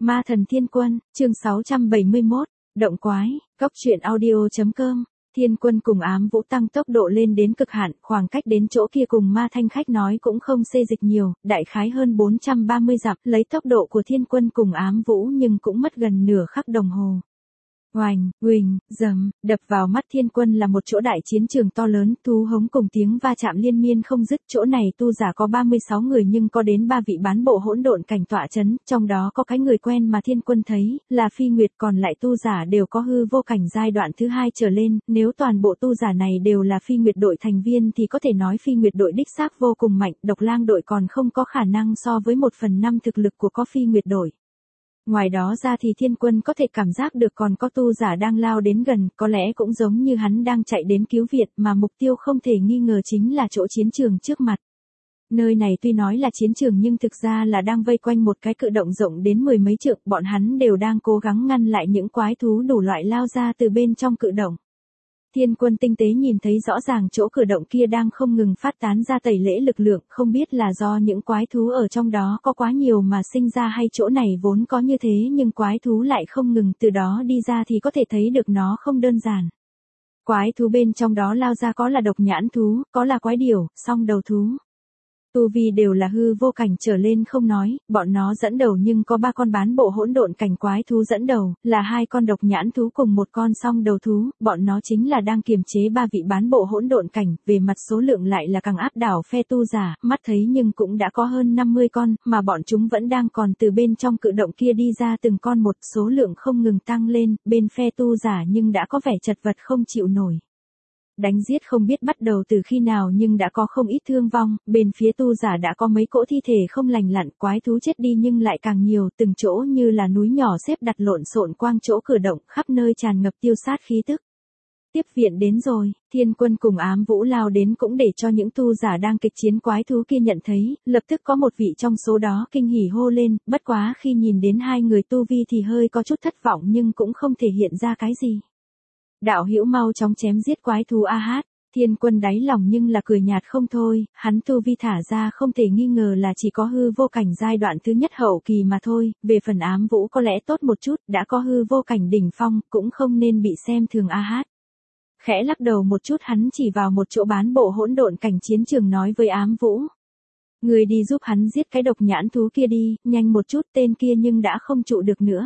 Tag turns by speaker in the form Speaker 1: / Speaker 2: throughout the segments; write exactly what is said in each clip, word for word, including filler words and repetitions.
Speaker 1: Ma thần thiên quân, chương sáu trăm bảy mươi mốt, động quái, cóc truyện audio.com. Thiên quân cùng ám vũ tăng tốc độ lên đến cực hạn, khoảng cách đến chỗ kia cùng ma thanh khách nói cũng không xê dịch nhiều, đại khái hơn bốn trăm ba mươi dặm, lấy tốc độ của thiên quân cùng ám vũ nhưng cũng mất gần nửa khắc đồng hồ. Oành, uỳnh, dầm, đập vào mắt thiên quân là một chỗ đại chiến trường to lớn, thú hống cùng tiếng va chạm liên miên không dứt. Chỗ này tu giả có ba mươi sáu người nhưng có đến ba vị bán bộ hỗn độn cảnh tọa chấn, trong đó có cái người quen mà thiên quân thấy, là Phi Nguyệt, còn lại tu giả đều có hư vô cảnh giai đoạn thứ hai trở lên. Nếu toàn bộ tu giả này đều là Phi Nguyệt đội thành viên thì có thể nói Phi Nguyệt đội đích xác vô cùng mạnh, Độc Lang đội còn không có khả năng so với một phần năm thực lực của có Phi Nguyệt đội. Ngoài đó ra thì thiên quân có thể cảm giác được còn có tu giả đang lao đến gần, có lẽ cũng giống như hắn đang chạy đến cứu viện, mà mục tiêu không thể nghi ngờ chính là chỗ chiến trường trước mặt. Nơi này tuy nói là chiến trường nhưng thực ra là đang vây quanh một cái cự động rộng đến mười mấy trượng, bọn hắn đều đang cố gắng ngăn lại những quái thú đủ loại lao ra từ bên trong cự động. Thiên quân tinh tế nhìn thấy rõ ràng chỗ cử động kia đang không ngừng phát tán ra tẩy lễ lực lượng, không biết là do những quái thú ở trong đó có quá nhiều mà sinh ra hay chỗ này vốn có như thế nhưng quái thú lại không ngừng từ đó đi ra thì có thể thấy được nó không đơn giản. Quái thú bên trong đó lao ra có là độc nhãn thú, có là quái điểu, song đầu thú. Tu vi đều là hư vô cảnh trở lên không nói, bọn nó dẫn đầu nhưng có ba con bán bộ hỗn độn cảnh quái thú dẫn đầu, là hai con độc nhãn thú cùng một con song đầu thú, bọn nó chính là đang kiềm chế ba vị bán bộ hỗn độn cảnh, về mặt số lượng lại là càng áp đảo phe tu giả, mắt thấy nhưng cũng đã có hơn năm mươi con, mà bọn chúng vẫn đang còn từ bên trong cự động kia đi ra từng con một, số lượng không ngừng tăng lên, bên phe tu giả nhưng đã có vẻ chật vật không chịu nổi. Đánh giết không biết bắt đầu từ khi nào nhưng đã có không ít thương vong, bên phía tu giả đã có mấy cỗ thi thể không lành lặn, quái thú chết đi nhưng lại càng nhiều, từng chỗ như là núi nhỏ xếp đặt lộn xộn quang chỗ cử động, khắp nơi tràn ngập tiêu sát khí tức. Tiếp viện đến rồi, thiên quân cùng ám vũ lao đến cũng để cho những tu giả đang kịch chiến quái thú kia nhận thấy, lập tức có một vị trong số đó kinh hỉ hô lên, bất quá khi nhìn đến hai người tu vi thì hơi có chút thất vọng nhưng cũng không thể hiện ra cái gì. Đạo hữu mau chóng chém giết quái thú a hát, thiên quân đáy lòng nhưng là cười nhạt không thôi, hắn tu vi thả ra không thể nghi ngờ là chỉ có hư vô cảnh giai đoạn thứ nhất hậu kỳ mà thôi, về phần ám vũ có lẽ tốt một chút, đã có hư vô cảnh đỉnh phong, cũng không nên bị xem thường a hát. Khẽ lắc đầu một chút hắn chỉ vào một chỗ bán bộ hỗn độn cảnh chiến trường nói với ám vũ. Người đi giúp hắn giết cái độc nhãn thú kia đi, nhanh một chút, tên kia nhưng đã không trụ được nữa.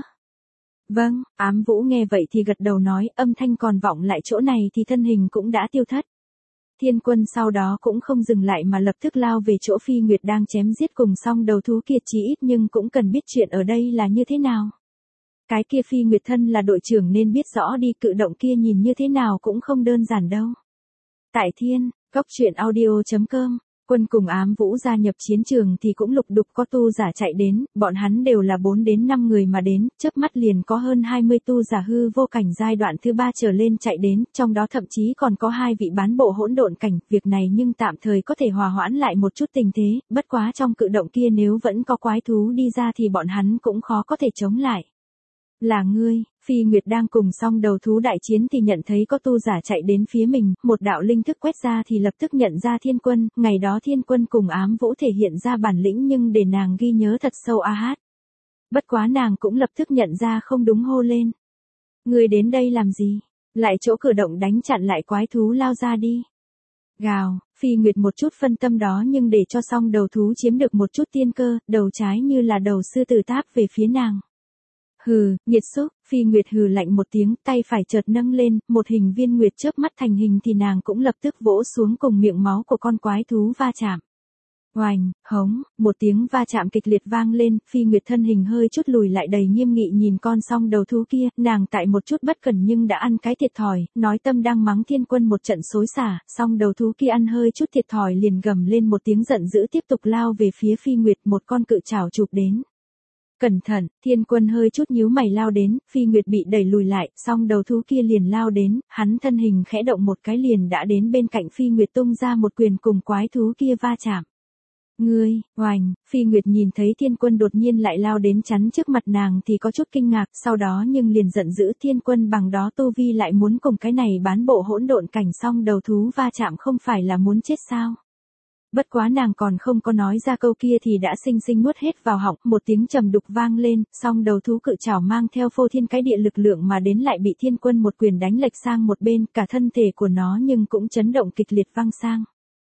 Speaker 1: Vâng, ám vũ nghe vậy thì gật đầu nói, âm thanh còn vọng lại chỗ này thì thân hình cũng đã tiêu thất. Thiên quân sau đó cũng không dừng lại mà lập tức lao về chỗ Phi Nguyệt đang chém giết cùng song đầu thú kia, chí ít nhưng cũng cần biết chuyện ở đây là như thế nào. Cái kia Phi Nguyệt thân là đội trưởng nên biết rõ đi, cự động kia nhìn như thế nào cũng không đơn giản đâu. Tại thiên, cóc truyện audio.com. Quân cùng ám vũ gia nhập chiến trường thì cũng lục đục có tu giả chạy đến, bọn hắn đều là bốn đến năm người mà đến, chớp mắt liền có hơn hai mươi tu giả hư vô cảnh giai đoạn thứ ba trở lên chạy đến, trong đó thậm chí còn có hai vị bán bộ hỗn độn cảnh, việc này nhưng tạm thời có thể hòa hoãn lại một chút tình thế, bất quá trong cự động kia nếu vẫn có quái thú đi ra thì bọn hắn cũng khó có thể chống lại. Là ngươi, Phi Nguyệt đang cùng song đầu thú đại chiến thì nhận thấy có tu giả chạy đến phía mình, một đạo linh thức quét ra thì lập tức nhận ra thiên quân, ngày đó thiên quân cùng ám vũ thể hiện ra bản lĩnh nhưng để nàng ghi nhớ thật sâu a hát. Bất quá nàng cũng lập tức nhận ra không đúng hô lên. Ngươi đến đây làm gì? Lại chỗ cử động đánh chặn lại quái thú lao ra đi. Gào, Phi Nguyệt một chút phân tâm đó nhưng để cho song đầu thú chiếm được một chút tiên cơ, đầu trái như là đầu sư tử táp về phía nàng. Hừ, nhiệt xúc, Phi Nguyệt hừ lạnh một tiếng, tay phải chợt nâng lên, một hình viên nguyệt chớp mắt thành hình thì nàng cũng lập tức vỗ xuống cùng miệng máu của con quái thú va chạm. Oành, hống, một tiếng va chạm kịch liệt vang lên, Phi Nguyệt thân hình hơi chút lùi lại đầy nghiêm nghị nhìn con song đầu thú kia, nàng tại một chút bất cẩn nhưng đã ăn cái thiệt thòi, nói tâm đang mắng thiên quân một trận xối xả, song đầu thú kia ăn hơi chút thiệt thòi liền gầm lên một tiếng giận dữ tiếp tục lao về phía Phi Nguyệt, một con cự trảo chụp đến. Cẩn thận, thiên quân hơi chút nhíu mày lao đến, Phi Nguyệt bị đẩy lùi lại, song đầu thú kia liền lao đến, hắn thân hình khẽ động một cái liền đã đến bên cạnh Phi Nguyệt tung ra một quyền cùng quái thú kia va chạm. Ngươi, oành, Phi Nguyệt nhìn thấy thiên quân đột nhiên lại lao đến chắn trước mặt nàng thì có chút kinh ngạc, sau đó nhưng liền giận dữ thiên quân bằng đó tu vi lại muốn cùng cái này bán bộ hỗn độn cảnh song đầu thú va chạm không phải là muốn chết sao. Bất quá nàng còn không có nói ra câu kia thì đã xinh xinh nuốt hết vào họng, một tiếng trầm đục vang lên, song đầu thú cự trảo mang theo phô thiên cái địa lực lượng mà đến lại bị Thiên Quân một quyền đánh lệch sang một bên, cả thân thể của nó nhưng cũng chấn động kịch liệt văng sang.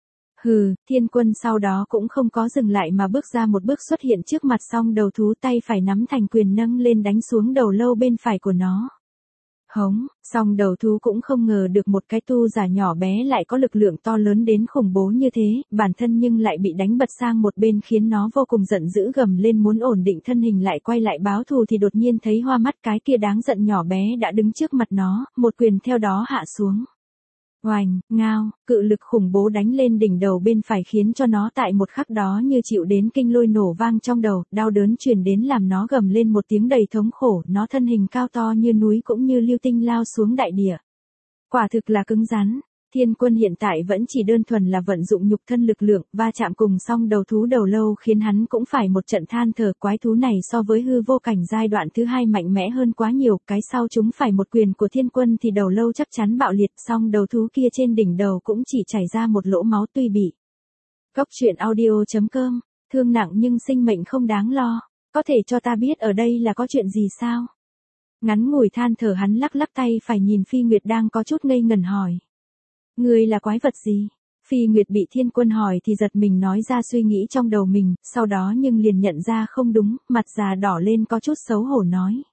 Speaker 1: Hừ, Thiên Quân sau đó cũng không có dừng lại mà bước ra một bước xuất hiện trước mặt, song đầu thú tay phải nắm thành quyền nâng lên đánh xuống đầu lâu bên phải của nó. Hống, song đầu thú cũng không ngờ được một cái tu giả nhỏ bé lại có lực lượng to lớn đến khủng bố như thế, bản thân nhưng lại bị đánh bật sang một bên khiến nó vô cùng giận dữ gầm lên muốn ổn định thân hình lại quay lại báo thù thì đột nhiên thấy hoa mắt cái kia đáng giận nhỏ bé đã đứng trước mặt nó, một quyền theo đó hạ xuống. Oành, ngao, cự lực khủng bố đánh lên đỉnh đầu bên phải khiến cho nó tại một khắc đó như chịu đến kinh lôi nổ vang trong đầu, đau đớn truyền đến làm nó gầm lên một tiếng đầy thống khổ, nó thân hình cao to như núi cũng như lưu tinh lao xuống đại địa. Quả thực là cứng rắn. Thiên Quân hiện tại vẫn chỉ đơn thuần là vận dụng nhục thân lực lượng, va chạm cùng song đầu thú đầu lâu khiến hắn cũng phải một trận than thở, quái thú này so với hư vô cảnh giai đoạn thứ hai mạnh mẽ hơn quá nhiều, cái sau chúng phải một quyền của Thiên Quân thì đầu lâu chắc chắn bạo liệt, song đầu thú kia trên đỉnh đầu cũng chỉ chảy ra một lỗ máu tươi bị. Góc truyện audio chấm com, thương nặng nhưng sinh mệnh không đáng lo, có thể cho ta biết ở đây là có chuyện gì sao? Ngắn ngủi than thở hắn lắc lắc tay phải nhìn Phi Nguyệt đang có chút ngây ngẩn hỏi. Ngươi là quái vật gì? Phi Nguyệt bị Thiên Quân hỏi thì giật mình nói ra suy nghĩ trong đầu mình, sau đó nhưng liền nhận ra không đúng, mặt già đỏ lên có chút xấu hổ nói.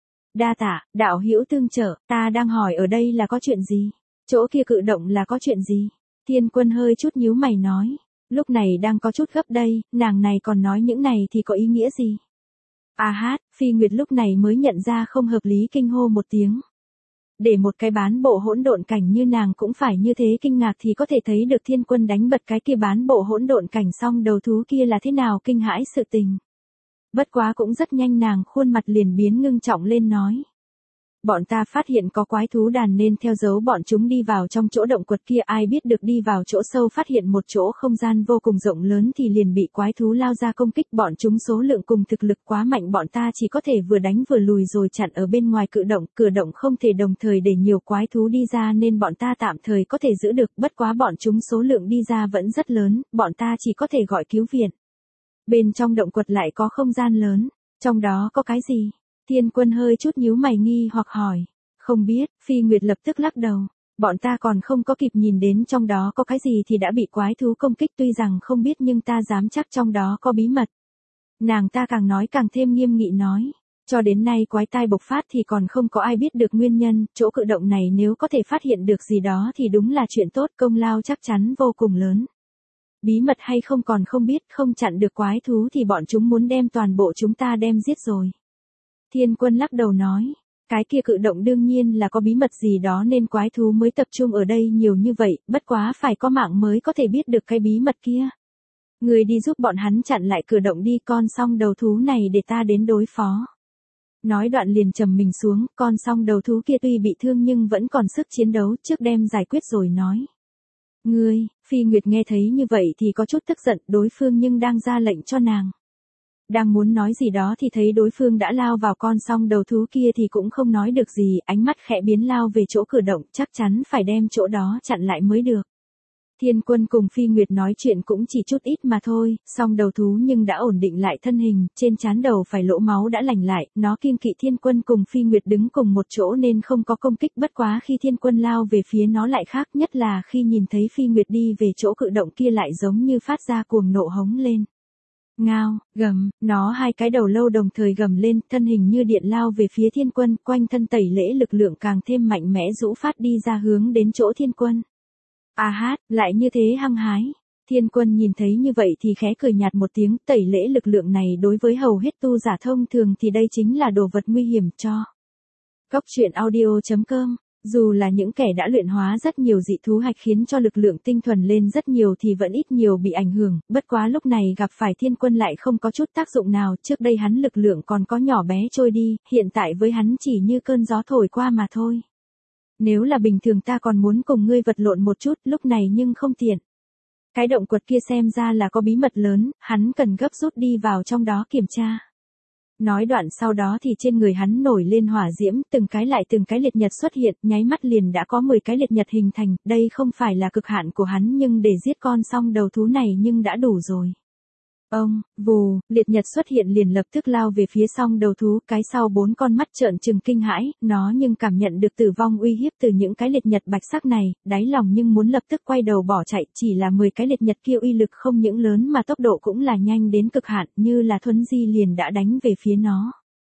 Speaker 1: Đa tạ, đạo hữu tương trợ, ta đang hỏi ở đây là có chuyện gì? Chỗ kia cự động là có chuyện gì? Thiên Quân hơi chút nhíu mày nói. Lúc này đang có chút gấp đây, nàng này còn nói những này thì có ý nghĩa gì? À hát, Phi Nguyệt lúc này mới nhận ra không hợp lý kinh hô một tiếng. Để một cái bán bộ hỗn độn cảnh như nàng cũng phải như thế kinh ngạc thì có thể thấy được Thiên Quân đánh bật cái kia bán bộ hỗn độn cảnh xong đầu thú kia là thế nào kinh hãi sự tình. Bất quá cũng rất nhanh nàng khuôn mặt liền biến ngưng trọng lên nói. Bọn ta phát hiện có quái thú đàn nên theo dấu bọn chúng đi vào trong chỗ động quật kia, ai biết được đi vào chỗ sâu phát hiện một chỗ không gian vô cùng rộng lớn thì liền bị quái thú lao ra công kích, bọn chúng số lượng cùng thực lực quá mạnh, bọn ta chỉ có thể vừa đánh vừa lùi rồi chặn ở bên ngoài cự động, cửa động không thể đồng thời để nhiều quái thú đi ra nên bọn ta tạm thời có thể giữ được, bất quá bọn chúng số lượng đi ra vẫn rất lớn, bọn ta chỉ có thể gọi cứu viện. Bên trong động quật lại có không gian lớn, trong đó có cái gì? Thiên Quân hơi chút nhíu mày nghi hoặc hỏi. Không biết, Phi Nguyệt lập tức lắc đầu. Bọn ta còn không có kịp nhìn đến trong đó có cái gì thì đã bị quái thú công kích, tuy rằng không biết nhưng ta dám chắc trong đó có bí mật. Nàng ta càng nói càng thêm nghiêm nghị nói. Cho đến nay quái tai bộc phát thì còn không có ai biết được nguyên nhân, chỗ cự động này nếu có thể phát hiện được gì đó thì đúng là chuyện tốt, công lao chắc chắn vô cùng lớn. Bí mật hay không còn không biết, không chặn được quái thú thì bọn chúng muốn đem toàn bộ chúng ta đem giết rồi. Thiên Quân lắc đầu nói, cái kia cự động đương nhiên là có bí mật gì đó nên quái thú mới tập trung ở đây nhiều như vậy, bất quá phải có mạng mới có thể biết được cái bí mật kia. Người đi giúp bọn hắn chặn lại cử động đi, con song đầu thú này để ta đến đối phó. Nói đoạn liền trầm mình xuống, con song đầu thú kia tuy bị thương nhưng vẫn còn sức chiến đấu, trước đem giải quyết rồi nói. Ngươi, Phi Nguyệt nghe thấy như vậy thì có chút tức giận, đối phương nhưng đang ra lệnh cho nàng. Đang muốn nói gì đó thì thấy đối phương đã lao vào con song đầu thú kia thì cũng không nói được gì, ánh mắt khẽ biến lao về chỗ cử động, chắc chắn phải đem chỗ đó chặn lại mới được. Thiên Quân cùng Phi Nguyệt nói chuyện cũng chỉ chút ít mà thôi, song đầu thú nhưng đã ổn định lại thân hình, trên trán đầu phải lỗ máu đã lành lại, nó kiêng kỵ Thiên Quân cùng Phi Nguyệt đứng cùng một chỗ nên không có công kích, bất quá khi Thiên Quân lao về phía nó lại khác, nhất là khi nhìn thấy Phi Nguyệt đi về chỗ cự động kia lại giống như phát ra cuồng nộ hống lên. Ngao, gầm, nó hai cái đầu lâu đồng thời gầm lên, thân hình như điện lao về phía Thiên Quân, quanh thân tẩy lễ lực lượng càng thêm mạnh mẽ rũ phát đi ra hướng đến chỗ Thiên Quân. À hát, lại như thế hăng hái. Thiên Quân nhìn thấy như vậy thì khẽ cười nhạt một tiếng, tẩy lễ lực lượng này đối với hầu hết tu giả thông thường thì đây chính là đồ vật nguy hiểm cho. Góc truyện audio chấm com. Dù là những kẻ đã luyện hóa rất nhiều dị thú hạch khiến cho lực lượng tinh thuần lên rất nhiều thì vẫn ít nhiều bị ảnh hưởng, bất quá lúc này gặp phải Thiên Quân lại không có chút tác dụng nào, trước đây hắn lực lượng còn có nhỏ bé trôi đi, hiện tại với hắn chỉ như cơn gió thổi qua mà thôi. Nếu là bình thường ta còn muốn cùng ngươi vật lộn một chút, lúc này nhưng không tiện. Cái động quật kia xem ra là có bí mật lớn, hắn cần gấp rút đi vào trong đó kiểm tra. Nói đoạn sau đó thì trên người hắn nổi lên hỏa diễm, từng cái lại từng cái liệt nhật xuất hiện, nháy mắt liền đã có mười cái liệt nhật hình thành, đây không phải là cực hạn của hắn nhưng để giết con song đầu thú này nhưng đã đủ rồi. Ông, vù, liệt nhật xuất hiện liền lập tức lao về phía song đầu thú, cái sau bốn con mắt trợn trừng kinh hãi, nó nhưng cảm nhận được tử vong uy hiếp từ những cái liệt nhật bạch sắc này, đáy lòng nhưng muốn lập tức quay đầu bỏ chạy, chỉ là mười cái liệt nhật kia uy lực không những lớn mà tốc độ cũng là nhanh đến cực hạn, như là thuấn di liền đã đánh về phía nó.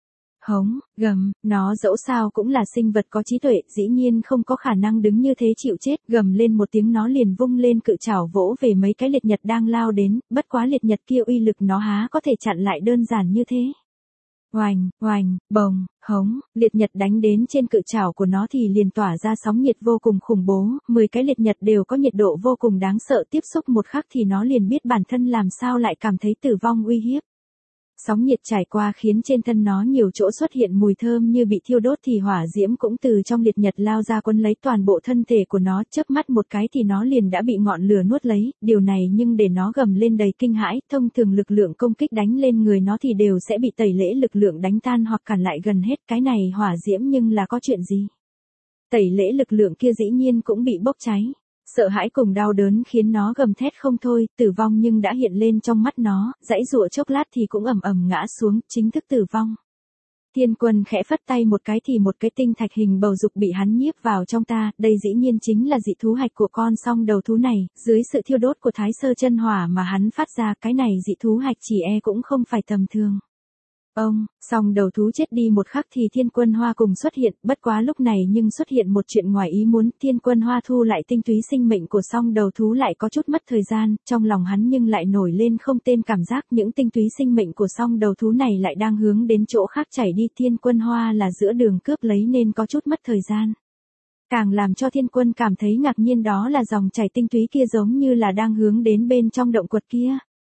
Speaker 1: Hống, gầm, nó dẫu sao cũng là sinh vật có trí tuệ, dĩ nhiên không có khả năng đứng như thế chịu chết, gầm lên một tiếng nó liền vung lên cự trảo vỗ về mấy cái liệt nhật đang lao đến, bất quá liệt nhật kia uy lực nó há có thể chặn lại đơn giản như thế. Oành, oành, bồng, hống, liệt nhật đánh đến trên cự trảo của nó thì liền tỏa ra sóng nhiệt vô cùng khủng bố, mười cái liệt nhật đều có nhiệt độ vô cùng đáng sợ, tiếp xúc một khắc thì nó liền biết bản thân làm sao lại cảm thấy tử vong uy hiếp. Sóng nhiệt trải qua khiến trên thân nó nhiều chỗ xuất hiện mùi thơm như bị thiêu đốt thì hỏa diễm cũng từ trong liệt nhật lao ra quấn lấy toàn bộ thân thể của nó, chớp mắt một cái thì nó liền đã bị ngọn lửa nuốt lấy, điều này nhưng để nó gầm lên đầy kinh hãi, thông thường lực lượng công kích đánh lên người nó thì đều sẽ bị tẩy lễ lực lượng đánh tan hoặc cản lại gần hết, cái này hỏa diễm nhưng là có chuyện gì? Tẩy lễ lực lượng kia dĩ nhiên cũng bị bốc cháy. Sợ hãi cùng đau đớn khiến nó gầm thét không thôi, tử vong nhưng đã hiện lên trong mắt nó, dãy dụa chốc lát thì cũng ầm ầm ngã xuống, chính thức tử vong. Thiên Quân khẽ phất tay một cái thì một cái tinh thạch hình bầu dục bị hắn nhiếp vào trong ta, đây dĩ nhiên chính là dị thú hạch của con song đầu thú này, dưới sự thiêu đốt của Thái Sơ chân hỏa mà hắn phát ra, cái này dị thú hạch chỉ e cũng không phải tầm thường. Ông, song đầu thú chết đi một khắc thì Thiên Quân Hoa cùng xuất hiện, bất quá lúc này nhưng xuất hiện một chuyện ngoài ý muốn, Thiên Quân Hoa thu lại tinh túy sinh mệnh của song đầu thú lại có chút mất thời gian, trong lòng hắn nhưng lại nổi lên không tên cảm giác những tinh túy sinh mệnh của song đầu thú này lại đang hướng đến chỗ khác chảy đi, Thiên Quân Hoa là giữa đường cướp lấy nên có chút mất thời gian. Càng làm cho Thiên Quân cảm thấy ngạc nhiên đó là dòng chảy tinh túy kia giống như là đang hướng đến bên trong động quật kia.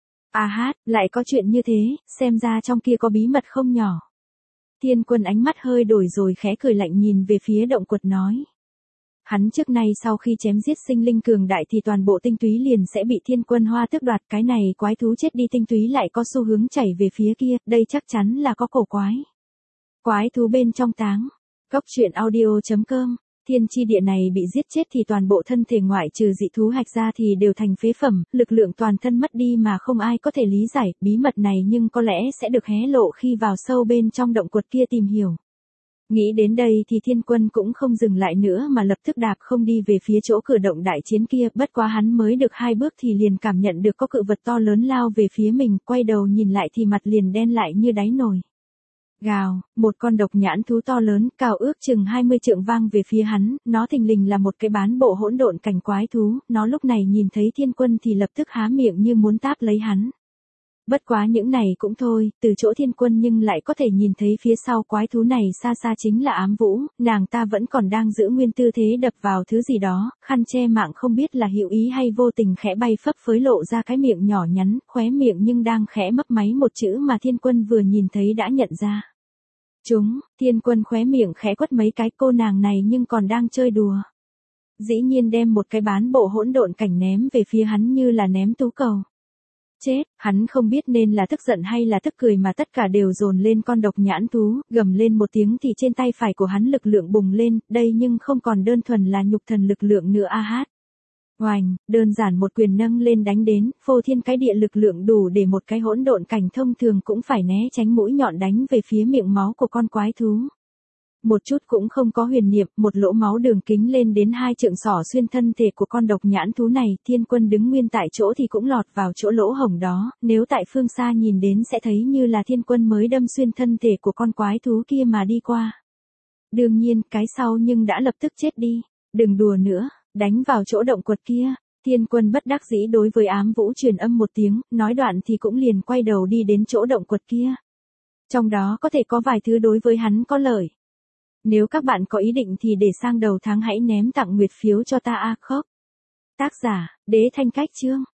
Speaker 1: À hát, lại có chuyện như thế, xem ra trong kia có bí mật không nhỏ. Thiên Quân ánh mắt hơi đổi rồi khẽ cười lạnh nhìn về phía động quật nói. Hắn trước nay sau khi chém giết sinh linh cường đại thì toàn bộ tinh túy liền sẽ bị Thiên Quân Hoa tước đoạt, cái này quái thú chết đi tinh túy lại có xu hướng chảy về phía kia, đây chắc chắn là có cổ quái. Quái thú bên trong táng. Cốc truyện audio chấm com. Thiên chi địa này bị giết chết thì toàn bộ thân thể ngoại trừ dị thú hạch ra thì đều thành phế phẩm, lực lượng toàn thân mất đi mà không ai có thể lý giải, bí mật này nhưng có lẽ sẽ được hé lộ khi vào sâu bên trong động quật kia tìm hiểu. Nghĩ đến đây thì Thiên Quân cũng không dừng lại nữa mà lập tức đạp không đi về phía chỗ cửa động đại chiến kia, bất quá hắn mới được hai bước thì liền cảm nhận được có cự vật to lớn lao về phía mình, quay đầu nhìn lại thì mặt liền đen lại như đáy nồi. Gào, một con độc nhãn thú to lớn, cao ước chừng hai mươi trượng vang về phía hắn, nó thình lình là một cái bán bộ hỗn độn cảnh quái thú, nó lúc này nhìn thấy Thiên Quân thì lập tức há miệng như muốn táp lấy hắn. Bất quá những này cũng thôi, từ chỗ Thiên Quân nhưng lại có thể nhìn thấy phía sau quái thú này xa xa chính là Ám Vũ, nàng ta vẫn còn đang giữ nguyên tư thế đập vào thứ gì đó, khăn che mạng không biết là hữu ý hay vô tình khẽ bay phấp phới lộ ra cái miệng nhỏ nhắn, khóe miệng nhưng đang khẽ mấp máy một chữ mà Thiên Quân vừa nhìn thấy đã nhận ra. Chúng, Thiên Quân khóe miệng khẽ quất mấy cái, cô nàng này nhưng còn đang chơi đùa. Dĩ nhiên đem một cái bán bộ hỗn độn cảnh ném về phía hắn như là ném tú cầu. Chết, hắn không biết nên là tức giận hay là tức cười mà tất cả đều dồn lên con độc nhãn thú, gầm lên một tiếng thì trên tay phải của hắn lực lượng bùng lên, đây nhưng không còn đơn thuần là nhục thần lực lượng nữa a hát. Oành, đơn giản một quyền nâng lên đánh đến, phô thiên cái địa lực lượng đủ để một cái hỗn độn cảnh thông thường cũng phải né tránh mũi nhọn đánh về phía miệng máu của con quái thú. Một chút cũng không có huyền niệm, một lỗ máu đường kính lên đến hai trượng xỏ xuyên thân thể của con độc nhãn thú này, Thiên Quân đứng nguyên tại chỗ thì cũng lọt vào chỗ lỗ hổng đó, nếu tại phương xa nhìn đến sẽ thấy như là Thiên Quân mới đâm xuyên thân thể của con quái thú kia mà đi qua. Đương nhiên, cái sau nhưng đã lập tức chết đi, đừng đùa nữa, đánh vào chỗ động quật kia. Thiên Quân bất đắc dĩ đối với Ám Vũ truyền âm một tiếng, nói đoạn thì cũng liền quay đầu đi đến chỗ động quật kia. Trong đó có thể có vài thứ đối với hắn có lợi. Nếu các bạn có ý định thì để sang đầu tháng hãy ném tặng nguyệt phiếu cho ta a khóc. Tác giả, Đế Thanh Cách Chương.